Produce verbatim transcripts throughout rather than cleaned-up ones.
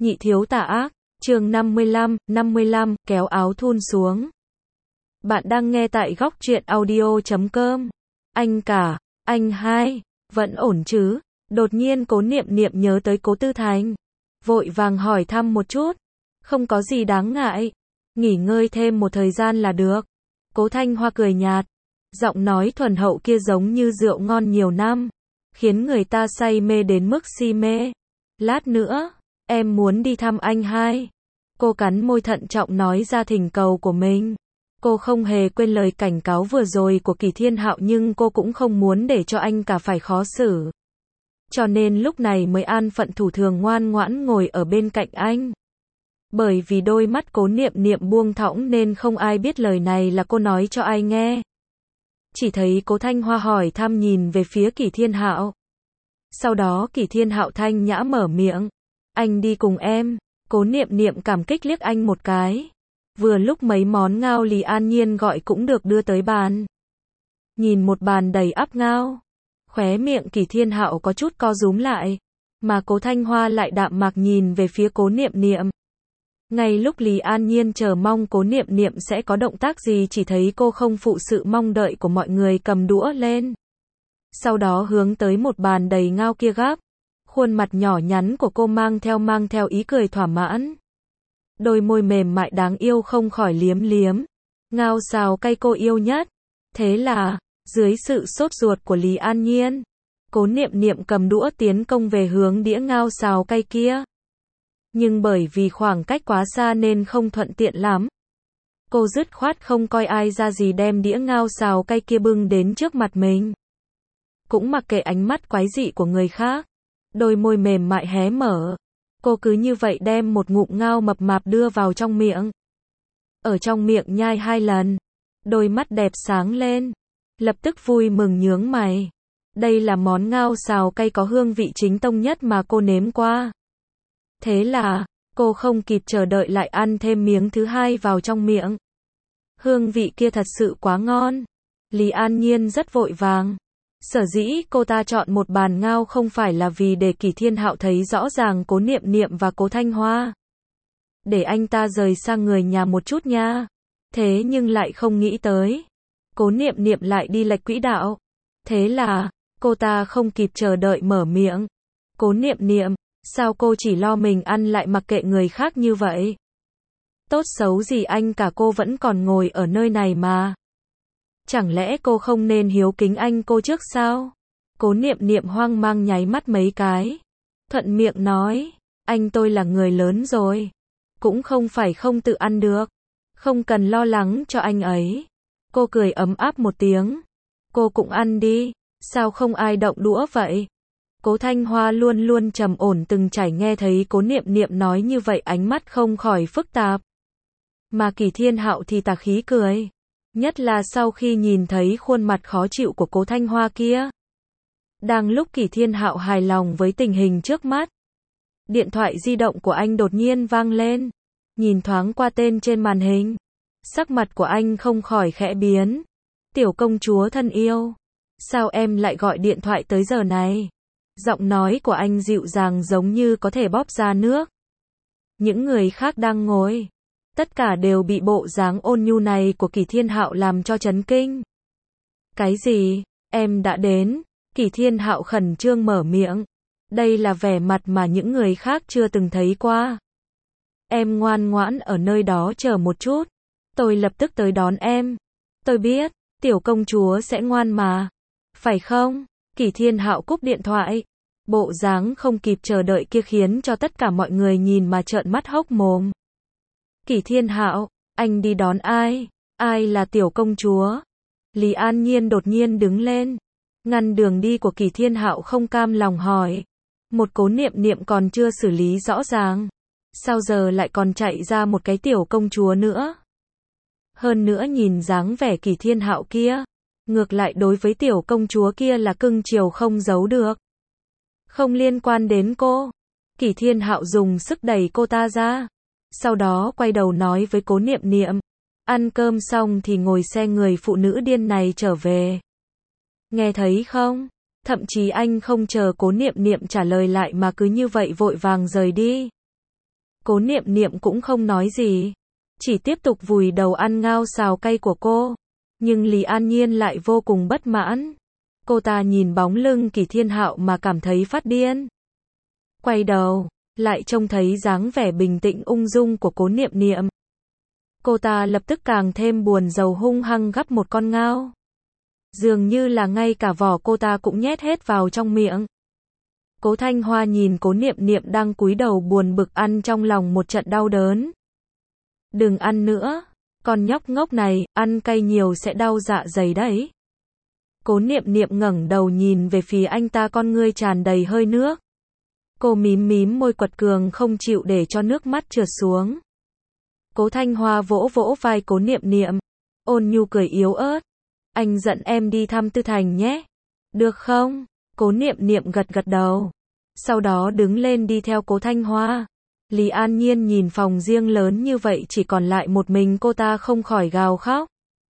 Nhị thiếu tà ác, chương năm mươi lăm, năm mươi lăm, kéo áo thun xuống. Bạn đang nghe tại góc truyện audio chấm com. Anh cả, anh hai, vẫn ổn chứ? Đột nhiên Cố Niệm Niệm nhớ tới Cố Tư Thành. Vội vàng hỏi thăm một chút. Không có gì đáng ngại. Nghỉ ngơi thêm một thời gian là được. Cố Thanh Hoa cười nhạt. Giọng nói thuần hậu kia giống như rượu ngon nhiều năm. Khiến người ta say mê đến mức si mê. Lát nữa, em muốn đi thăm anh hai. Cô cắn môi thận trọng nói ra thỉnh cầu của mình. Cô không hề quên lời cảnh cáo vừa rồi của Kỳ Thiên Hạo nhưng cô cũng không muốn để cho anh cả phải khó xử. Cho nên lúc này mới an phận thủ thường ngoan ngoãn ngồi ở bên cạnh anh. Bởi vì đôi mắt Cố Niệm Niệm buông thõng nên không ai biết lời này là cô nói cho ai nghe. Chỉ thấy Cố Thanh Hoa hỏi thăm nhìn về phía Kỳ Thiên Hạo. Sau đó Kỳ Thiên Hạo thanh nhã mở miệng. Anh đi cùng em. Cố Niệm Niệm cảm kích liếc anh một cái. Vừa lúc mấy món ngao Lý An Nhiên gọi cũng được đưa tới bàn. Nhìn một bàn đầy ắp ngao. Khóe miệng Kỳ Thiên Hạo có chút co rúm lại. Mà Cố Thanh Hoa lại đạm mạc nhìn về phía Cố Niệm Niệm. Ngay lúc Lý An Nhiên chờ mong Cố Niệm Niệm sẽ có động tác gì chỉ thấy cô không phụ sự mong đợi của mọi người cầm đũa lên. Sau đó hướng tới một bàn đầy ngao kia gắp. Khuôn mặt nhỏ nhắn của cô mang theo mang theo ý cười thỏa mãn. Đôi môi mềm mại đáng yêu không khỏi liếm liếm. Ngao xào cay cô yêu nhất. Thế là, dưới sự sốt ruột của Lý An Nhiên, Cố Niệm Niệm cầm đũa tiến công về hướng đĩa ngao xào cay kia. Nhưng bởi vì khoảng cách quá xa nên không thuận tiện lắm. Cô dứt khoát không coi ai ra gì đem đĩa ngao xào cay kia bưng đến trước mặt mình. Cũng mặc kệ ánh mắt quái dị của người khác. Đôi môi mềm mại hé mở. Cô cứ như vậy đem một ngụm ngao mập mạp đưa vào trong miệng. Ở trong miệng nhai hai lần. Đôi mắt đẹp sáng lên. Lập tức vui mừng nhướng mày. Đây là món ngao xào cay có hương vị chính tông nhất mà cô nếm qua. Thế là, cô không kịp chờ đợi lại ăn thêm miếng thứ hai vào trong miệng. Hương vị kia thật sự quá ngon. Lý An Nhiên rất vội vàng. Sở dĩ cô ta chọn một bàn ngao không phải là vì để Kỳ Thiên Hạo thấy rõ ràng Cố Niệm Niệm và Cố Thanh Hoa. Để anh ta rời sang người nhà một chút nha. Thế nhưng lại không nghĩ tới. Cố Niệm Niệm lại đi lệch quỹ đạo. Thế là, cô ta không kịp chờ đợi mở miệng. Cố Niệm Niệm, sao cô chỉ lo mình ăn lại mặc kệ người khác như vậy? Tốt xấu gì anh cả cô vẫn còn ngồi ở nơi này mà. Chẳng lẽ cô không nên hiếu kính anh cô trước sao? Cố Niệm Niệm hoang mang nháy mắt mấy cái. Thuận miệng nói, anh tôi là người lớn rồi. Cũng không phải không tự ăn được. Không cần lo lắng cho anh ấy. Cô cười ấm áp một tiếng. Cô cũng ăn đi, sao không ai động đũa vậy? Cố Thanh Hoa luôn luôn trầm ổn từng trải nghe thấy Cố Niệm Niệm nói như vậy ánh mắt không khỏi phức tạp. Mà Kỳ Thiên Hạo thì tà khí cười. Nhất là sau khi nhìn thấy khuôn mặt khó chịu của Cố Thanh Hoa kia. Đang lúc Kỳ Thiên Hạo hài lòng với tình hình trước mắt. Điện thoại di động của anh đột nhiên vang lên. Nhìn thoáng qua tên trên màn hình. Sắc mặt của anh không khỏi khẽ biến. Tiểu công chúa thân yêu. Sao em lại gọi điện thoại tới giờ này? Giọng nói của anh dịu dàng giống như có thể bóp ra nước. Những người khác đang ngồi. Tất cả đều bị bộ dáng ôn nhu này của Kỳ Thiên Hạo làm cho chấn kinh. Cái gì? Em đã đến. Kỳ Thiên Hạo khẩn trương mở miệng. Đây là vẻ mặt mà những người khác chưa từng thấy qua. Em ngoan ngoãn ở nơi đó chờ một chút. Tôi lập tức tới đón em. Tôi biết, tiểu công chúa sẽ ngoan mà. Phải không? Kỳ Thiên Hạo cúp điện thoại. Bộ dáng không kịp chờ đợi kia khiến cho tất cả mọi người nhìn mà trợn mắt hốc mồm. Kỳ Thiên Hạo, anh đi đón ai? Ai là tiểu công chúa? Lý An Nhiên đột nhiên đứng lên. Ngăn đường đi của Kỳ Thiên Hạo không cam lòng hỏi. Một Cố Niệm Niệm còn chưa xử lý rõ ràng. Sao giờ lại còn chạy ra một cái tiểu công chúa nữa? Hơn nữa nhìn dáng vẻ Kỳ Thiên Hạo kia. Ngược lại đối với tiểu công chúa kia là cưng chiều không giấu được. Không liên quan đến cô. Kỳ Thiên Hạo dùng sức đẩy cô ta ra. Sau đó quay đầu nói với Cố Niệm Niệm. Ăn cơm xong thì ngồi xe người phụ nữ điên này trở về. Nghe thấy không? Thậm chí anh không chờ Cố Niệm Niệm trả lời lại mà cứ như vậy vội vàng rời đi. Cố Niệm Niệm cũng không nói gì, chỉ tiếp tục vùi đầu ăn ngao xào cay của cô. Nhưng Lý An Nhiên lại vô cùng bất mãn. Cô ta nhìn bóng lưng Kỳ Thiên Hạo mà cảm thấy phát điên. Quay đầu, lại trông thấy dáng vẻ bình tĩnh ung dung của Cố Niệm Niệm. Cô ta lập tức càng thêm buồn rầu hung hăng gắp một con ngao. Dường như là ngay cả vỏ cô ta cũng nhét hết vào trong miệng. Cố Thanh Hoa nhìn Cố Niệm Niệm đang cúi đầu buồn bực ăn trong lòng một trận đau đớn. Đừng ăn nữa, con nhóc ngốc này, ăn cay nhiều sẽ đau dạ dày đấy. Cố Niệm Niệm ngẩng đầu nhìn về phía anh ta, con ngươi tràn đầy hơi nước. Cô mím mím môi quật cường không chịu để cho nước mắt trượt xuống. Cố Thanh Hoa vỗ vỗ vai Cố Niệm Niệm, ôn nhu cười yếu ớt. Anh dẫn em đi thăm Tư Thành nhé. Được không? Cố Niệm Niệm gật gật đầu. Sau đó đứng lên đi theo Cố Thanh Hoa. Lý An Nhiên nhìn phòng riêng lớn như vậy chỉ còn lại một mình cô ta không khỏi gào khóc.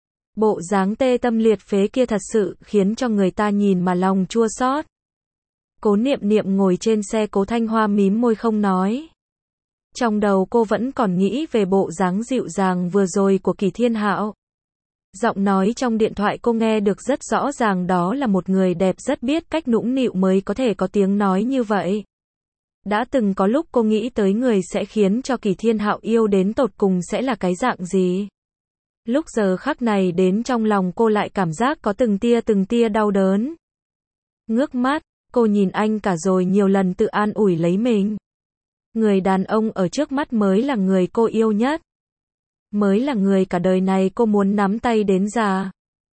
Bộ dáng tê tâm liệt phế kia thật sự khiến cho người ta nhìn mà lòng chua xót. Cố Niệm Niệm ngồi trên xe, Cố Thanh Hoa mím môi không nói. Trong đầu cô vẫn còn nghĩ về bộ dáng dịu dàng vừa rồi của Kỳ Thiên Hạo. Giọng nói trong điện thoại cô nghe được rất rõ ràng, đó là một người đẹp rất biết cách nũng nịu mới có thể có tiếng nói như vậy. Đã từng có lúc cô nghĩ tới người sẽ khiến cho Kỳ Thiên Hạo yêu đến tột cùng sẽ là cái dạng gì. Lúc giờ khắc này đến trong lòng cô lại cảm giác có từng tia từng tia đau đớn. Ngước mắt, cô nhìn anh cả rồi nhiều lần tự an ủi lấy mình. Người đàn ông ở trước mắt mới là người cô yêu nhất. Mới là người cả đời này cô muốn nắm tay đến già.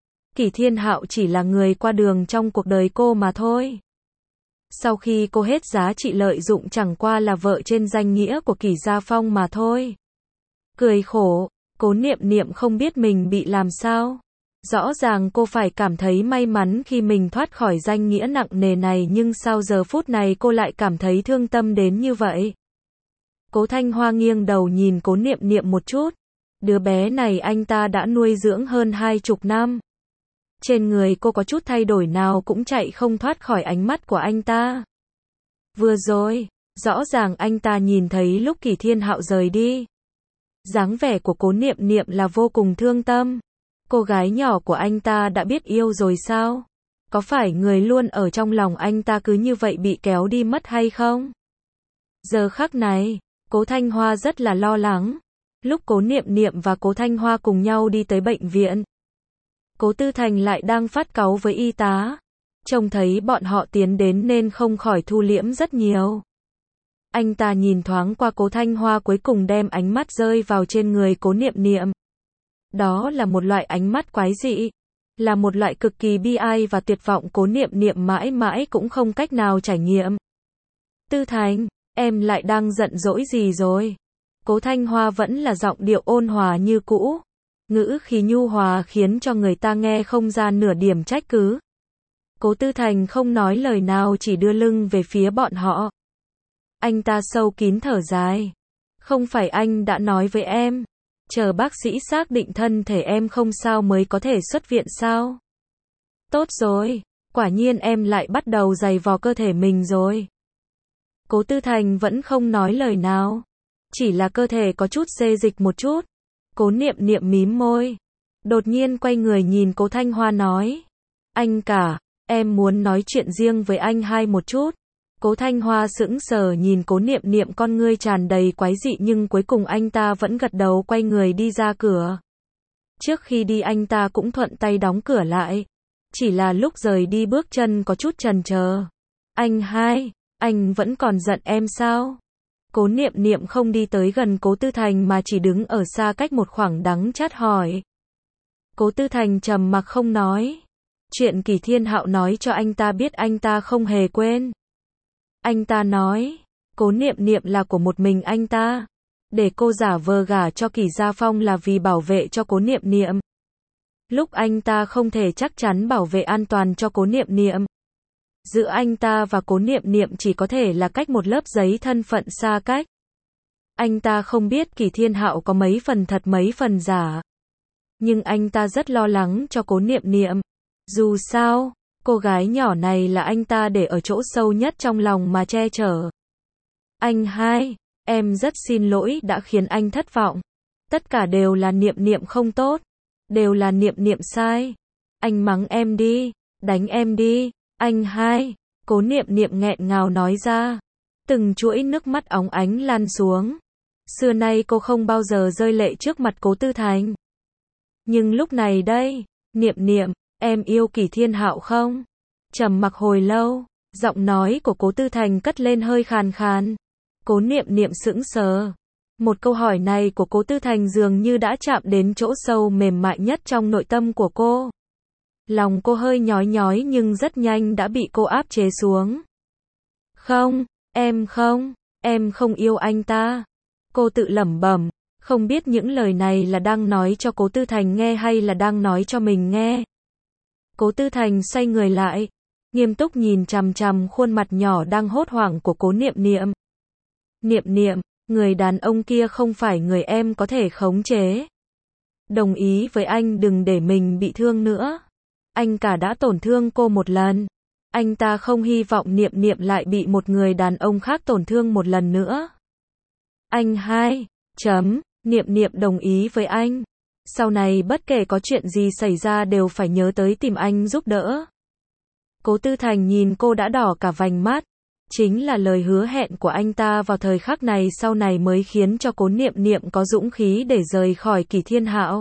Kỳ Thiên Hạo chỉ là người qua đường trong cuộc đời cô mà thôi. Sau khi cô hết giá trị lợi dụng chẳng qua là vợ trên danh nghĩa của Kỳ Gia Phong mà thôi. Cười khổ, Cố Niệm Niệm không biết mình bị làm sao. Rõ ràng cô phải cảm thấy may mắn khi mình thoát khỏi danh nghĩa nặng nề này, nhưng sao giờ phút này cô lại cảm thấy thương tâm đến như vậy. Cố Thanh Hoa nghiêng đầu nhìn Cố Niệm Niệm một chút. Đứa bé này anh ta đã nuôi dưỡng hơn hai chục năm. Trên người cô có chút thay đổi nào cũng chạy không thoát khỏi ánh mắt của anh ta. Vừa rồi, rõ ràng anh ta nhìn thấy lúc Kỳ Thiên Hạo rời đi. Dáng vẻ của Cố Niệm Niệm là vô cùng thương tâm. Cô gái nhỏ của anh ta đã biết yêu rồi sao? Có phải người luôn ở trong lòng anh ta cứ như vậy bị kéo đi mất hay không? Giờ khắc này, Cố Thanh Hoa rất là lo lắng. Lúc Cố Niệm Niệm và Cố Thanh Hoa cùng nhau đi tới bệnh viện, Cố Tư Thành lại đang phát cáu với y tá. Trông thấy bọn họ tiến đến nên không khỏi thu liễm rất nhiều. Anh ta nhìn thoáng qua Cố Thanh Hoa, cuối cùng đem ánh mắt rơi vào trên người Cố Niệm Niệm. Đó là một loại ánh mắt quái dị, là một loại cực kỳ bi ai và tuyệt vọng Cố Niệm Niệm mãi mãi cũng không cách nào trải nghiệm. Tư Thành, em lại đang giận dỗi gì rồi? Cố Thanh Hoa vẫn là giọng điệu ôn hòa như cũ. Ngữ khí nhu hòa khiến cho người ta nghe không ra nửa điểm trách cứ. Cố Tư Thành không nói lời nào, chỉ đưa lưng về phía bọn họ. Anh ta sâu kín thở dài. Không phải anh đã nói với em, chờ bác sĩ xác định thân thể em không sao mới có thể xuất viện sao? Tốt rồi, quả nhiên em lại bắt đầu giày vò cơ thể mình rồi. Cố Tư Thành vẫn không nói lời nào. Chỉ là cơ thể có chút xê dịch một chút. Cố Niệm Niệm mím môi. Đột nhiên quay người nhìn Cố Thanh Hoa nói. Anh cả, em muốn nói chuyện riêng với anh hai một chút. Cố Thanh Hoa sững sờ nhìn Cố Niệm Niệm, con ngươi tràn đầy quái dị, nhưng cuối cùng anh ta vẫn gật đầu quay người đi ra cửa. Trước khi đi anh ta cũng thuận tay đóng cửa lại. Chỉ là lúc rời đi bước chân có chút chần chờ. Anh hai, anh vẫn còn giận em sao? Cố Niệm Niệm không đi tới gần Cố Tư Thành mà chỉ đứng ở xa cách một khoảng đắng chát hỏi. Cố Tư Thành trầm mặc không nói. Chuyện Kỳ Thiên Hạo nói cho anh ta biết anh ta không hề quên. Anh ta nói, Cố Niệm Niệm là của một mình anh ta. Để cô giả vờ gả cho Kỳ Gia Phong là vì bảo vệ cho Cố Niệm Niệm. Lúc anh ta không thể chắc chắn bảo vệ an toàn cho Cố Niệm Niệm. Giữa anh ta và Cố Niệm Niệm chỉ có thể là cách một lớp giấy thân phận xa cách. Anh ta không biết Kỳ Thiên Hạo có mấy phần thật mấy phần giả. Nhưng anh ta rất lo lắng cho Cố Niệm Niệm. Dù sao, cô gái nhỏ này là anh ta để ở chỗ sâu nhất trong lòng mà che chở. Anh hai, Em rất xin lỗi đã khiến anh thất vọng. Tất cả đều là Niệm Niệm không tốt. Đều là Niệm Niệm sai. Anh mắng em đi. Đánh em đi. Anh hai. Cố Niệm Niệm nghẹn ngào nói ra. Từng chuỗi nước mắt óng ánh lan xuống. Xưa nay cô không bao giờ rơi lệ trước mặt Cố Tư Thành. Nhưng lúc này đây, Niệm Niệm, em yêu Kỷ Thiên Hạo không? Trầm mặc hồi lâu, giọng nói của Cố Tư Thành cất lên hơi khàn khàn. Cố Niệm Niệm sững sờ. Một câu hỏi này của Cố Tư Thành dường như đã chạm đến chỗ sâu mềm mại nhất trong nội tâm của cô. Lòng cô hơi nhói nhói nhưng rất nhanh đã bị cô áp chế xuống. Không, em không, em không yêu anh ta. Cô tự lẩm bẩm, không biết những lời này là đang nói cho Cố Tư Thành nghe hay là đang nói cho mình nghe. Cố Tư Thành xoay người lại, nghiêm túc nhìn chằm chằm khuôn mặt nhỏ đang hốt hoảng của Cố Niệm Niệm. Niệm Niệm, người đàn ông kia không phải người em có thể khống chế. Đồng ý với anh đừng để mình bị thương nữa. Anh cả đã tổn thương cô một lần. Anh ta không hy vọng Niệm Niệm lại bị một người đàn ông khác tổn thương một lần nữa. Anh hai, chấm, Niệm Niệm đồng ý với anh. Sau này bất kể có chuyện gì xảy ra đều phải nhớ tới tìm anh giúp đỡ. Cố Tư Thành nhìn cô đã đỏ cả vành mắt. Chính là lời hứa hẹn của anh ta vào thời khắc này sau này mới khiến cho Cố Niệm Niệm có dũng khí để rời khỏi Kỷ Thiên Hạo.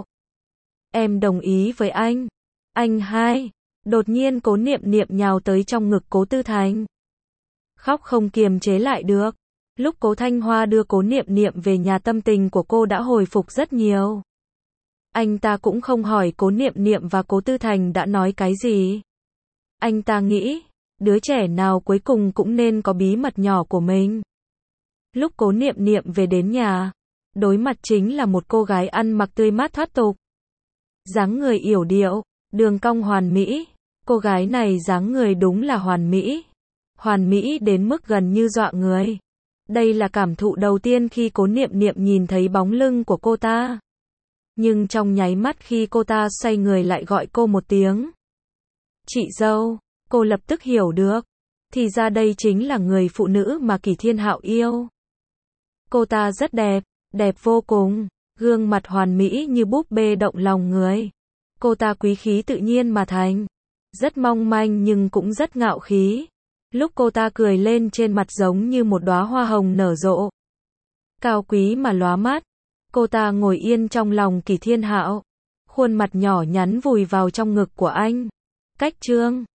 Em đồng ý với anh. Anh hai. Đột nhiên Cố Niệm Niệm nhào tới trong ngực Cố Tư Thành. Khóc không kiềm chế lại được. Lúc Cố Thanh Hoa đưa Cố Niệm Niệm về nhà tâm tình của cô đã hồi phục rất nhiều. Anh ta cũng không hỏi Cố Niệm Niệm và Cố Tư Thành đã nói cái gì. Anh ta nghĩ, đứa trẻ nào cuối cùng cũng nên có bí mật nhỏ của mình. Lúc Cố Niệm Niệm về đến nhà, đối mặt chính là một cô gái ăn mặc tươi mát thoát tục. Dáng người yểu điệu, đường cong hoàn mỹ. Cô gái này dáng người đúng là hoàn mỹ. Hoàn mỹ đến mức gần như dọa người. Đây là cảm thụ đầu tiên khi Cố Niệm Niệm nhìn thấy bóng lưng của cô ta. Nhưng trong nháy mắt khi cô ta xoay người lại gọi cô một tiếng chị dâu, cô lập tức hiểu được. Thì ra đây chính là người phụ nữ mà Kỷ Thiên Hạo yêu. Cô ta rất đẹp, đẹp vô cùng. Gương mặt hoàn mỹ như búp bê động lòng người. Cô ta quý khí tự nhiên mà thành. Rất mong manh nhưng cũng rất ngạo khí. Lúc cô ta cười lên trên mặt giống như một đóa hoa hồng nở rộ. Cao quý mà lóa mắt. Cô ta ngồi yên trong lòng Kỷ Thiên Hạo. Khuôn mặt nhỏ nhắn vùi vào trong ngực của anh. Cách chương